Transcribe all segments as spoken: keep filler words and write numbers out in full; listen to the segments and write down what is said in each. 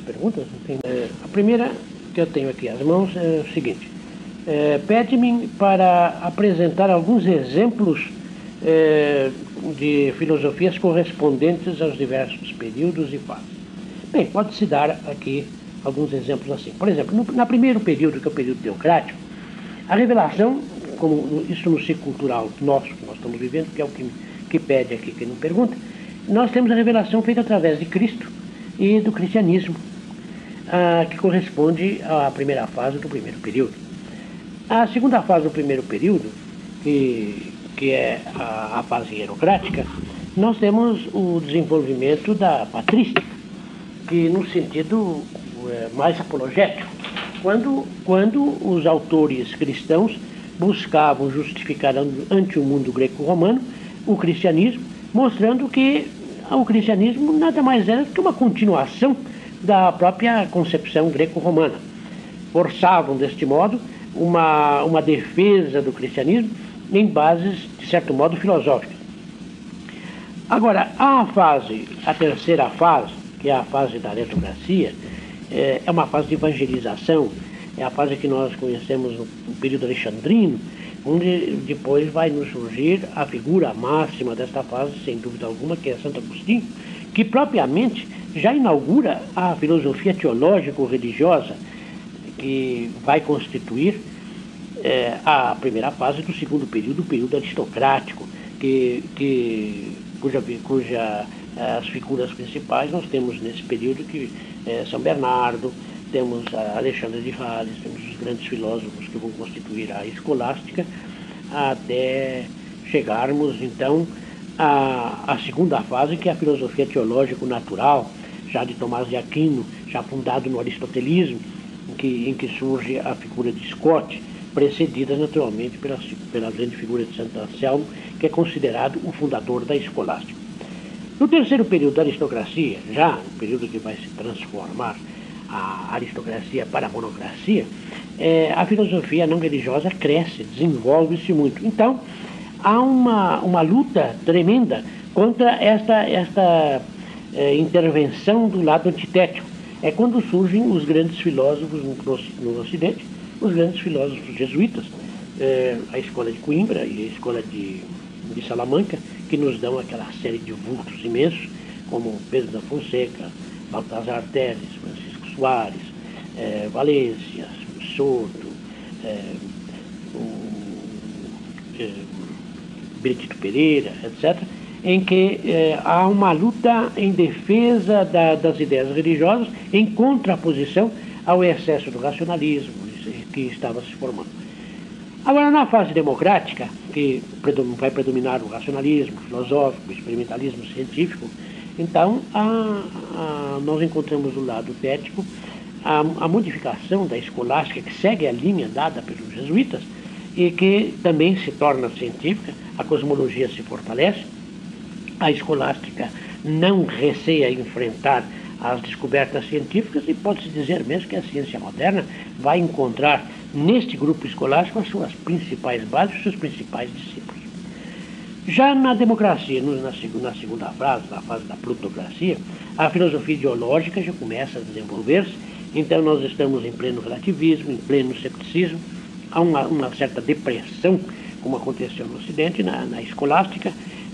perguntas. É, a primeira que eu tenho aqui às mãos é o seguinte. É, pede-me para apresentar alguns exemplos é, de filosofias correspondentes aos diversos períodos e fases. Bem, pode-se dar aqui alguns exemplos assim. Por exemplo, no na primeiro período, que é o período teocrático, a revelação, como isso no ciclo cultural nosso, que nós estamos vivendo, que é o que, que pede aqui, quem não pergunta, nós temos a revelação feita através de Cristo e do cristianismo, ah, que corresponde à primeira fase do primeiro período. A segunda fase do primeiro período, que, que é a, a fase hierocrática, nós temos o desenvolvimento da patrística, que no sentido é, mais apologético, quando, quando os autores cristãos buscavam justificar ante o mundo greco-romano o cristianismo, mostrando que o cristianismo nada mais era do que uma continuação da própria concepção greco-romana. Forçavam, deste modo, uma, uma defesa do cristianismo em bases, de certo modo, filosóficas. Agora, a fase, a terceira fase, que é a fase da aristocracia, é, é uma fase de evangelização, é a fase que nós conhecemos no, no período alexandrino, onde depois vai nos surgir a figura máxima desta fase, sem dúvida alguma, que é Santo Agostinho, que propriamente já inaugura a filosofia teológico-religiosa, que vai constituir é, a primeira fase do segundo período, o período aristocrático, que, que, cuja, cuja as figuras principais nós temos nesse período que é São Bernardo, temos Alexandre de Sales, temos os grandes filósofos que vão constituir a escolástica, até chegarmos então à, à segunda fase, que é a filosofia teológico-natural, já de Tomás de Aquino, já fundado no aristotelismo, em que, em que surge a figura de Scott, precedida naturalmente pela, pela grande figura de Santo Anselmo, que é considerado o fundador da escolástica. No terceiro período da aristocracia, já no período que vai se transformar a aristocracia para a monocracia, é, a filosofia não religiosa cresce, desenvolve-se muito. Então, há uma, uma luta tremenda contra esta, esta é, intervenção do lado antitético. É quando surgem os grandes filósofos no, no Ocidente, os grandes filósofos jesuítas, é, a escola de Coimbra e a escola de, de Salamanca, que nos dão aquela série de vultos imensos, como Pedro da Fonseca, Baltazar Teles, Francisco Soares, é, Valência, Soto, é, o, é, Benedito Pereira, etcétera, em que é, há uma luta em defesa da, das ideias religiosas, em contraposição ao excesso do racionalismo que estava se formando. Agora, na fase democrática, que vai predominar o racionalismo filosófico, o experimentalismo científico, então a, a, nós encontramos do lado tético a, a modificação da escolástica, que segue a linha dada pelos jesuítas e que também se torna científica, a cosmologia se fortalece, a escolástica não receia enfrentar as descobertas científicas e pode-se dizer mesmo que a ciência moderna vai encontrar neste grupo escolástico as suas principais bases, os seus principais discípulos. Já na democracia, na segunda fase, na fase da plutocracia, a filosofia ideológica já começa a desenvolver-se, então nós estamos em pleno relativismo, em pleno cepticismo, há uma, uma certa depressão, como aconteceu no Ocidente, na, na escolástica,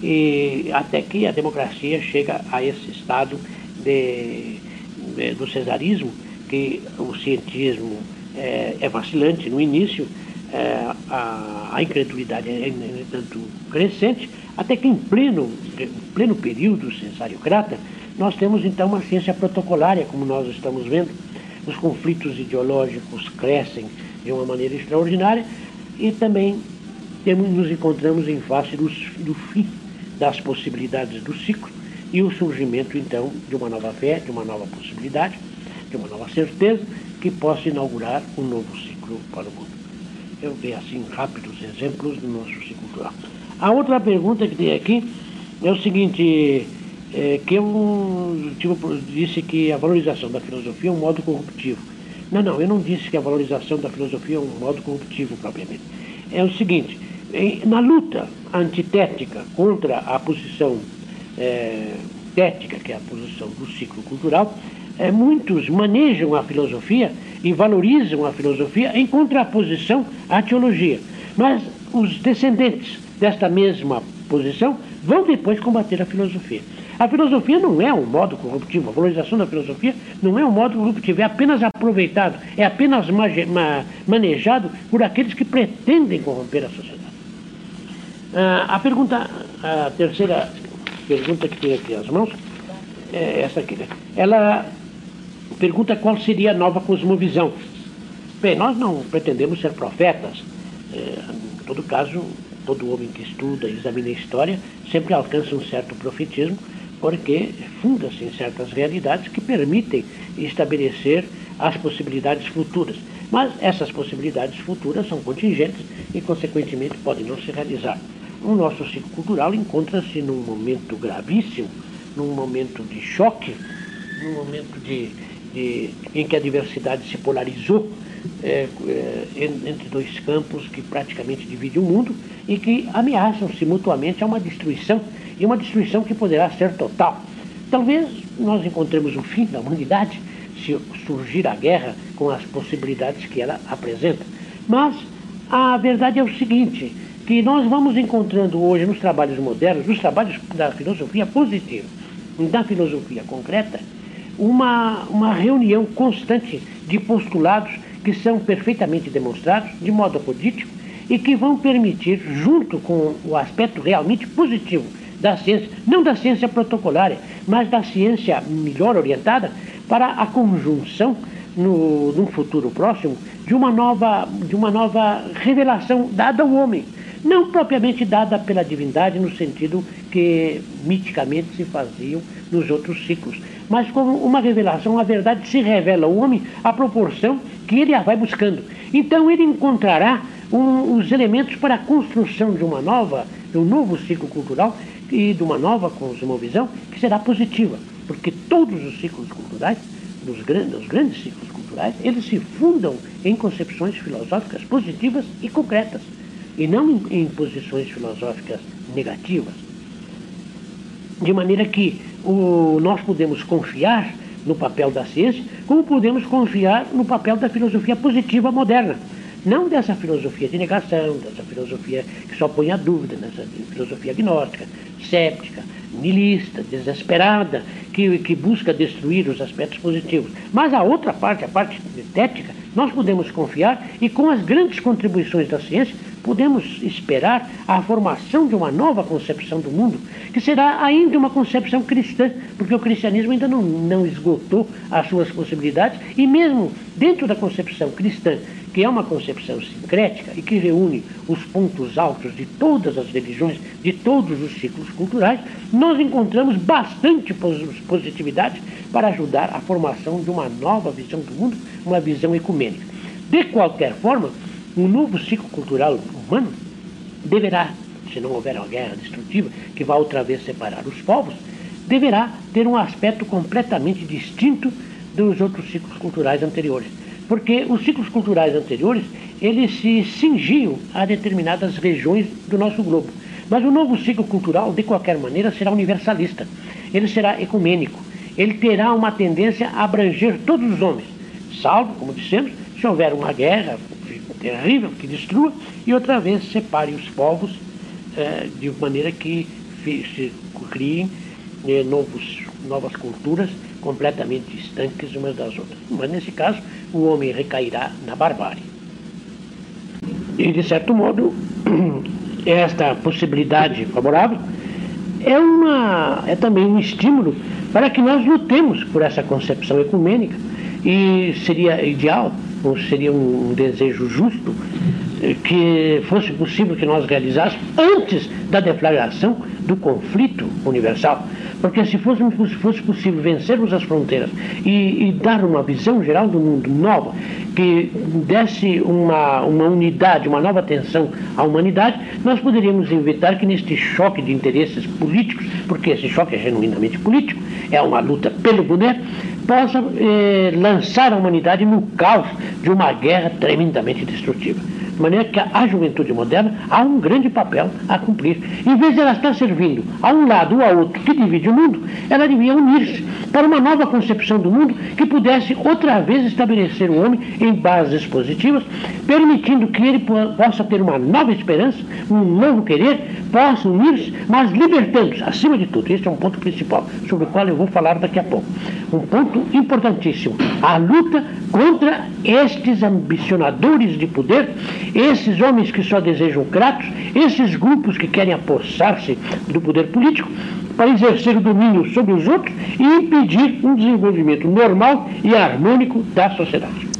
e até que a democracia chega a esse estado de, de, do cesarismo, que o cientismo é, é vacilante no início, é, a, a incredulidade é, é tanto crescente, até que em pleno, em pleno período censariocrata, nós temos então uma ciência protocolária, como nós estamos vendo. Os conflitos ideológicos crescem de uma maneira extraordinária e também temos, nos encontramos em face do, do fim das possibilidades do ciclo e o surgimento então de uma nova fé, de uma nova possibilidade, de uma nova certeza que possa inaugurar um novo ciclo para o mundo. Eu dei assim rápidos exemplos do nosso ciclo cultural. A outra pergunta que tem aqui é o seguinte, é, que eu tipo, disse que a valorização da filosofia é um modo corruptivo. Não, não, eu não disse que a valorização da filosofia é um modo corruptivo propriamente. É o seguinte, na luta antitética contra a posição é, tética, que é a posição do ciclo cultural, é, muitos manejam a filosofia e valorizam a filosofia em contraposição à teologia. Mas os descendentes desta mesma posição vão depois combater a filosofia. A filosofia não é um modo corruptivo, a valorização da filosofia não é um modo corruptivo, é apenas aproveitado, é apenas manejado por aqueles que pretendem corromper a sociedade. Ah, a pergunta, a terceira pergunta que tem aqui às mãos, é essa aqui, né? Ela pergunta qual seria a nova cosmovisão. Bem, nós não pretendemos ser profetas. É, em todo caso, todo homem que estuda e examina a história sempre alcança um certo profetismo, porque funda-se em certas realidades que permitem estabelecer as possibilidades futuras. Mas essas possibilidades futuras são contingentes e, consequentemente, podem não se realizar. O nosso ciclo cultural encontra-se num momento gravíssimo, num momento de choque, num momento de, de, em que a diversidade se polarizou é, é, entre dois campos que praticamente dividem o mundo e que ameaçam-se mutuamente a uma destruição, e uma destruição que poderá ser total. Talvez nós encontremos o fim da humanidade se surgir a guerra com as possibilidades que ela apresenta. Mas a verdade é o seguinte, que nós vamos encontrando hoje nos trabalhos modernos, nos trabalhos da filosofia positiva, da filosofia concreta, uma, uma reunião constante de postulados que são perfeitamente demonstrados de modo apolítico e que vão permitir, junto com o aspecto realmente positivo da ciência, não da ciência protocolária, mas da ciência melhor orientada para a conjunção, no, num futuro próximo, de uma nova, de uma nova revelação dada ao homem, não propriamente dada pela divindade no sentido que miticamente se faziam nos outros ciclos, mas como uma revelação, a verdade se revela ao homem à proporção que ele a vai buscando. Então ele encontrará um, os elementos para a construção de uma nova, de um novo ciclo cultural e de uma nova cosmovisão que será positiva, porque todos os ciclos culturais, os grandes, os grandes ciclos culturais, eles se fundam em concepções filosóficas positivas e concretas, e não em, em posições filosóficas negativas. De maneira que o, nós podemos confiar no papel da ciência, como podemos confiar no papel da filosofia positiva moderna. Não dessa filosofia de negação, dessa filosofia que só põe a dúvida, nessa filosofia agnóstica, séptica, nihilista, desesperada, que, que busca destruir os aspectos positivos. Mas a outra parte, a parte estética, nós podemos confiar e com as grandes contribuições da ciência, podemos esperar a formação de uma nova concepção do mundo, que será ainda uma concepção cristã, porque o cristianismo ainda não, não esgotou as suas possibilidades, e mesmo dentro da concepção cristã, que é uma concepção sincrética e que reúne os pontos altos de todas as religiões, de todos os ciclos culturais, nós encontramos bastante positividade para ajudar a formação de uma nova visão do mundo, uma visão ecumênica. De qualquer forma, um novo ciclo cultural humano deverá, se não houver uma guerra destrutiva que vá outra vez separar os povos, deverá ter um aspecto completamente distinto dos outros ciclos culturais anteriores. Porque os ciclos culturais anteriores, eles se cingiam a determinadas regiões do nosso globo. Mas o novo ciclo cultural, de qualquer maneira, será universalista. Ele será ecumênico. Ele terá uma tendência a abranger todos os homens, salvo, como dissemos, se houver uma guerra terrível que destrua e outra vez separe os povos eh, de maneira que se criem eh, novos, novas culturas completamente distantes umas das outras. Mas nesse caso, o homem recairá na barbárie. E, de certo modo, esta possibilidade favorável é, uma, é também um estímulo para que nós lutemos por essa concepção ecumênica, e seria ideal, ou seria um desejo justo, que fosse possível que nós realizássemos antes da deflagração do conflito universal. Porque se fosse, se fosse possível vencermos as fronteiras e, e dar uma visão geral do mundo nova, que desse uma, uma unidade, uma nova atenção à humanidade, nós poderíamos evitar que neste choque de interesses políticos, porque esse choque é genuinamente político, é uma luta pelo poder, possa eh, lançar a humanidade no caos de uma guerra tremendamente destrutiva. De maneira que a juventude moderna há um grande papel a cumprir. Em vez de ela estar servindo a um lado ou a outro que divide o mundo, ela devia unir-se para uma nova concepção do mundo que pudesse outra vez estabelecer o homem em bases positivas, permitindo que ele possa ter uma nova esperança, um novo querer, possa unir-se, mas libertando-se, acima de tudo. Este é um ponto principal, sobre o qual eu vou falar daqui a pouco. Um ponto importantíssimo, a luta contra estes ambicionadores de poder, esses homens que só desejam Kratos, esses grupos que querem apossar-se do poder político para exercer o domínio sobre os outros e impedir um desenvolvimento normal e harmônico da sociedade.